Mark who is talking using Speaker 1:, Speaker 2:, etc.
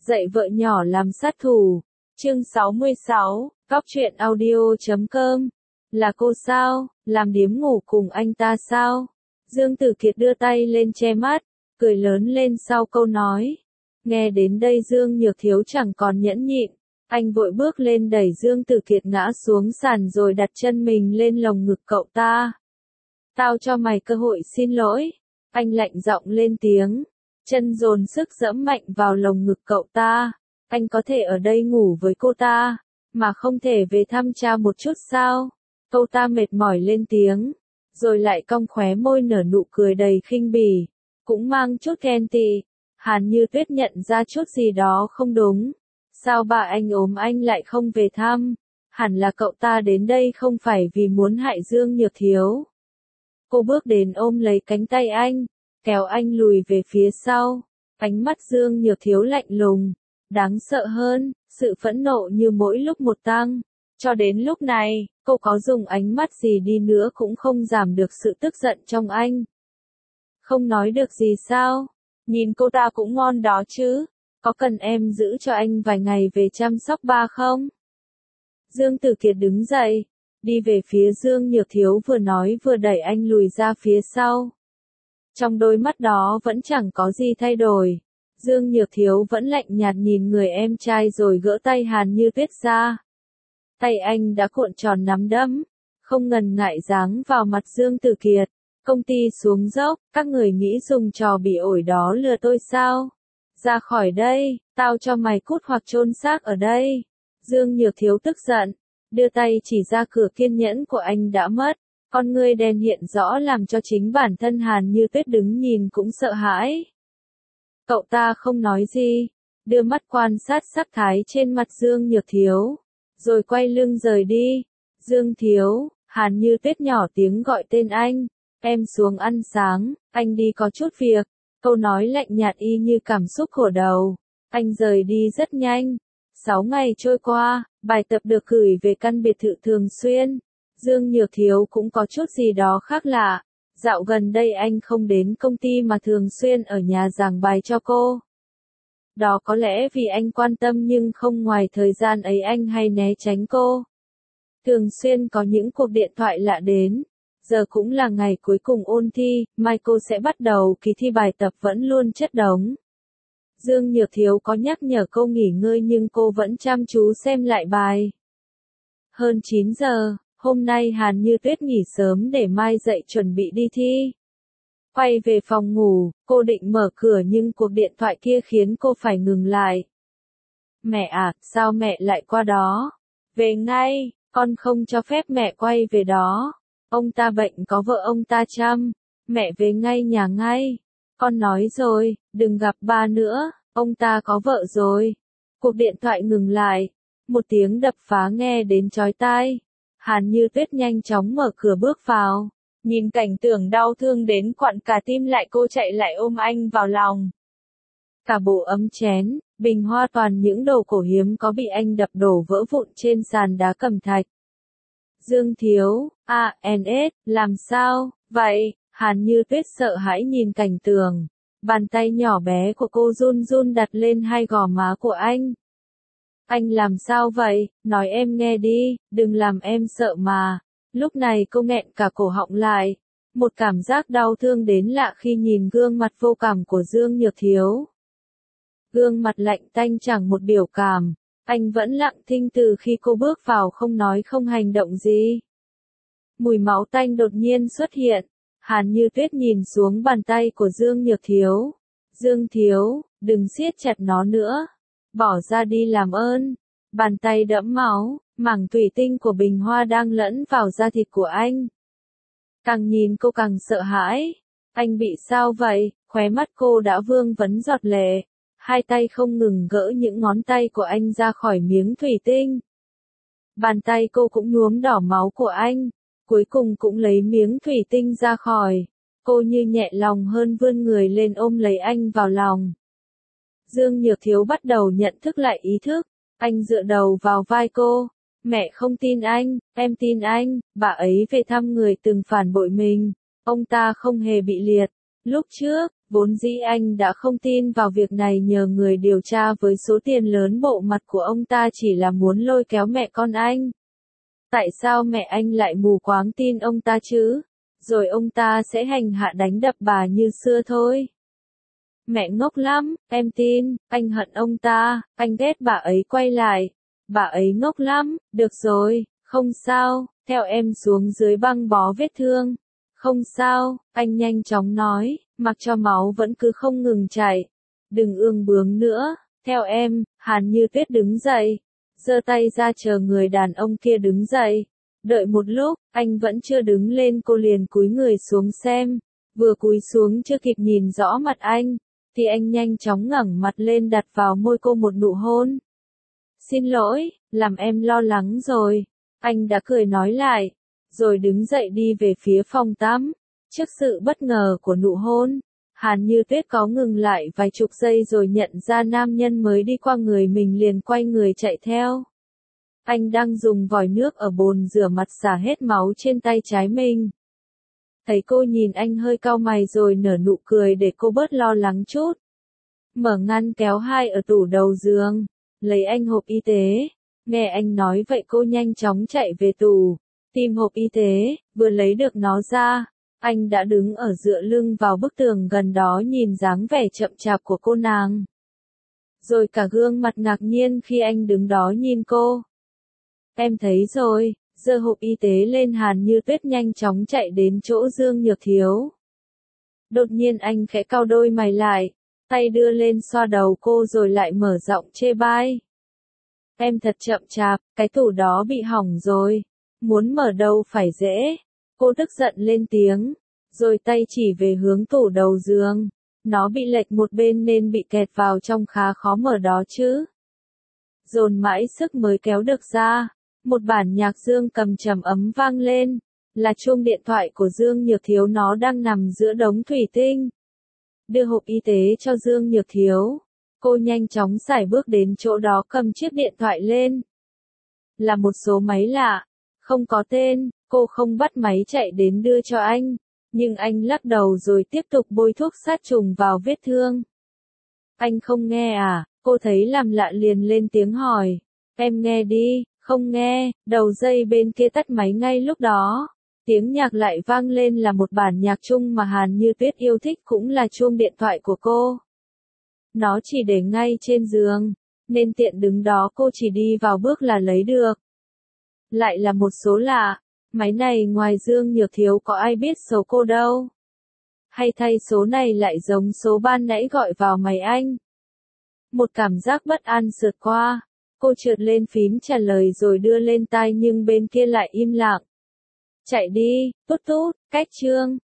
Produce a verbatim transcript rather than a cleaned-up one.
Speaker 1: Dạy vợ nhỏ làm sát thủ. Chương sáu mươi sáu, Góc truyện audio chấm com. Là cô sao? Làm điếm ngủ cùng anh ta sao? Dương Tử Kiệt đưa tay lên che mắt, cười lớn lên sau câu nói. Nghe đến đây Dương Nhược Thiếu chẳng còn nhẫn nhịn, anh vội bước lên đẩy Dương Tử Kiệt ngã xuống sàn rồi đặt chân mình lên lồng ngực cậu ta. Tao cho mày cơ hội xin lỗi, anh lạnh giọng lên tiếng, chân dồn sức giẫm mạnh vào lồng ngực cậu ta. Anh có thể ở đây ngủ với cô ta, mà không thể về thăm cha một chút sao? Cậu ta mệt mỏi lên tiếng, rồi lại cong khóe môi nở nụ cười đầy khinh bỉ, cũng mang chút ghen tị. Hàn Như Tuyết nhận ra chút gì đó không đúng. Sao bà anh ốm anh lại không về thăm? Hẳn là cậu ta đến đây không phải vì muốn hại Dương Nhược Thiếu. Cô bước đến ôm lấy cánh tay anh, kéo anh lùi về phía sau. Ánh mắt Dương Nhược Thiếu lạnh lùng, đáng sợ hơn, sự phẫn nộ như mỗi lúc một tăng. Cho đến lúc này, cô có dùng ánh mắt gì đi nữa cũng không giảm được sự tức giận trong anh. Không nói được gì sao? Nhìn cô ta cũng ngon đó chứ. Có cần em giữ cho anh vài ngày về chăm sóc ba không? Dương Tử Kiệt đứng dậy, đi về phía Dương Nhược Thiếu vừa nói vừa đẩy anh lùi ra phía sau. Trong đôi mắt đó vẫn chẳng có gì thay đổi. Dương Nhược Thiếu vẫn lạnh nhạt nhìn người em trai rồi gỡ tay Hàn Như Tuyết ra. Tay anh đã cuộn tròn nắm đấm, không ngần ngại giáng vào mặt Dương Tử Kiệt. Công ty xuống dốc, các người nghĩ dùng trò bị ổi đó lừa tôi sao? Ra khỏi đây, tao cho mày cút hoặc chôn xác ở đây. Dương Nhược Thiếu tức giận, đưa tay chỉ ra cửa kiên nhẫn của anh đã mất. Con ngươi đen hiện rõ làm cho chính bản thân Hàn Như Tuyết đứng nhìn cũng sợ hãi. Cậu ta không nói gì, đưa mắt quan sát sắc thái trên mặt Dương Nhược Thiếu, rồi quay lưng rời đi. Dương Thiếu, Hàn Như Tuyết nhỏ tiếng gọi tên anh. Em xuống ăn sáng, anh đi có chút việc. Câu nói lạnh nhạt y như cảm xúc khổ đầu. Anh rời đi rất nhanh. Sáu ngày trôi qua, bài tập được gửi về căn biệt thự thường xuyên. Dương Nhược Thiếu cũng có chút gì đó khác lạ. Dạo gần đây anh không đến công ty mà thường xuyên ở nhà giảng bài cho cô. Đó có lẽ vì anh quan tâm nhưng không ngoài thời gian ấy anh hay né tránh cô. Thường xuyên có những cuộc điện thoại lạ đến. Giờ cũng là ngày cuối cùng ôn thi, mai cô sẽ bắt đầu kỳ thi bài tập vẫn luôn chất đống. Dương Nhược Thiếu có nhắc nhở cô nghỉ ngơi nhưng cô vẫn chăm chú xem lại bài. Hơn chín giờ, hôm nay Hàn Như Tuyết nghỉ sớm để mai dậy chuẩn bị đi thi. Quay về phòng ngủ, cô định mở cửa nhưng cuộc điện thoại kia khiến cô phải ngừng lại. Mẹ à, sao mẹ lại qua đó? Về ngay, con không cho phép mẹ quay về đó. Ông ta bệnh có vợ ông ta chăm, mẹ về ngay nhà ngay. Con nói rồi, đừng gặp ba nữa, ông ta có vợ rồi. Cuộc điện thoại ngừng lại, một tiếng đập phá nghe đến chói tai. Hàn Như Tuyết nhanh chóng mở cửa bước vào, nhìn cảnh tượng đau thương đến quặn cả tim lại cô chạy lại ôm anh vào lòng. Cả bộ ấm chén, bình hoa toàn những đồ cổ hiếm có bị anh đập đổ vỡ vụn trên sàn đá cẩm thạch. Dương Thiếu, a en ét, làm sao, vậy? Hàn Như Tuyết sợ hãi nhìn cảnh tường. Bàn tay nhỏ bé của cô run run đặt lên hai gò má của anh. Anh làm sao vậy? Nói em nghe đi, đừng làm em sợ mà. Lúc này cô nghẹn cả cổ họng lại. Một cảm giác đau thương đến lạ khi nhìn gương mặt vô cảm của Dương Nhược Thiếu. Gương mặt lạnh tanh chẳng một biểu cảm. Anh vẫn lặng thinh từ khi cô bước vào không nói không hành động gì. Mùi máu tanh đột nhiên xuất hiện. Hàn Như Tuyết nhìn xuống bàn tay của Dương Nhược Thiếu. Dương Thiếu, đừng siết chặt nó nữa. Bỏ ra đi làm ơn. Bàn tay đẫm máu, mảng thủy tinh của bình hoa đang lẫn vào da thịt của anh. Càng nhìn cô càng sợ hãi. Anh bị sao vậy? Khóe mắt cô đã vương vấn giọt lệ. Hai tay không ngừng gỡ những ngón tay của anh ra khỏi miếng thủy tinh. Bàn tay cô cũng nhuốm đỏ máu của anh. Cuối cùng cũng lấy miếng thủy tinh ra khỏi. Cô như nhẹ lòng hơn vươn người lên ôm lấy anh vào lòng. Dương Nhược Thiếu bắt đầu nhận thức lại ý thức. Anh dựa đầu vào vai cô. Mẹ không tin anh, em tin anh. Bà ấy về thăm người từng phản bội mình. Ông ta không hề bị liệt. Lúc trước, Vốn dĩ anh đã không tin vào việc này nhờ người điều tra với số tiền lớn, bộ mặt của ông ta chỉ là muốn lôi kéo mẹ con anh. Tại sao mẹ anh lại mù quáng tin ông ta chứ? Rồi ông ta sẽ hành hạ đánh đập bà như xưa thôi. Mẹ ngốc lắm, em tin, anh hận ông ta, anh ghét bà ấy quay lại. Bà ấy ngốc lắm, được rồi, không sao, theo em xuống dưới băng bó vết thương. Không sao, anh nhanh chóng nói, mặc cho máu vẫn cứ không ngừng chảy. Đừng ương bướng nữa, theo em, Hàn Như Tuyết đứng dậy. Giơ tay ra chờ người đàn ông kia đứng dậy. Đợi một lúc, anh vẫn chưa đứng lên, cô liền cúi người xuống xem. Vừa cúi xuống chưa kịp nhìn rõ mặt anh, thì anh nhanh chóng ngẩng mặt lên đặt vào môi cô một nụ hôn. Xin lỗi, làm em lo lắng rồi. Anh đã cười nói lại, rồi đứng dậy đi về phía phòng tắm. Trước sự bất ngờ của nụ hôn, Hàn Như Tuyết có ngừng lại vài chục giây rồi nhận ra nam nhân mới đi qua người mình liền quay người chạy theo. Anh đang dùng vòi nước ở bồn rửa mặt xả hết máu trên tay trái mình. Thấy cô nhìn anh hơi cau mày rồi nở nụ cười để cô bớt lo lắng chút. Mở ngăn kéo hai ở tủ đầu giường, lấy anh hộp y tế. Nghe anh nói vậy cô nhanh chóng chạy về tủ, tìm hộp y tế, vừa lấy được nó ra. Anh đã đứng ở dựa lưng vào bức tường gần đó nhìn dáng vẻ chậm chạp của cô nàng. Rồi cả gương mặt ngạc nhiên khi anh đứng đó nhìn cô. Em thấy rồi, giơ hộp y tế lên. Hàn Như Tuyết nhanh chóng chạy đến chỗ Dương Nhược Thiếu. Đột nhiên anh khẽ cau đôi mày lại, tay đưa lên xoa đầu cô rồi lại mở giọng chê bai. Em thật chậm chạp, cái tủ đó bị hỏng rồi, muốn mở đâu phải dễ. Cô tức giận lên tiếng, rồi tay chỉ về hướng tủ đầu giường. Nó bị lệch một bên nên bị kẹt vào trong, khá khó mở đó chứ. Dồn mãi sức mới kéo được ra. Một bản nhạc Dương cầm trầm ấm vang lên, là chuông điện thoại của Dương Nhược Thiếu, nó đang nằm giữa đống thủy tinh. Đưa hộp y tế cho Dương Nhược Thiếu, cô nhanh chóng sải bước đến chỗ đó cầm chiếc điện thoại lên. Là một số máy lạ, không có tên, cô không bắt máy chạy đến đưa cho anh, nhưng anh lắc đầu rồi tiếp tục bôi thuốc sát trùng vào vết thương. Anh không nghe à? Cô thấy làm lạ liền lên tiếng hỏi. Em nghe đi. Không nghe. Đầu dây bên kia tắt máy ngay lúc đó. Tiếng nhạc lại vang lên, là một bản nhạc chung mà Hàn Như Tuyết yêu thích, cũng là chuông điện thoại của cô. Nó chỉ để ngay trên giường, nên tiện đứng đó cô chỉ đi vào bước là lấy được. Lại là một số lạ. Máy này ngoài Dương Nhược Thiếu có ai biết số cô đâu. Hay thay số này lại giống số ban nãy gọi vào máy anh. Một cảm giác bất an sượt qua. Cô trượt lên phím trả lời rồi đưa lên tai, nhưng bên kia lại im lặng. Chạy đi, tút tút, cách chương.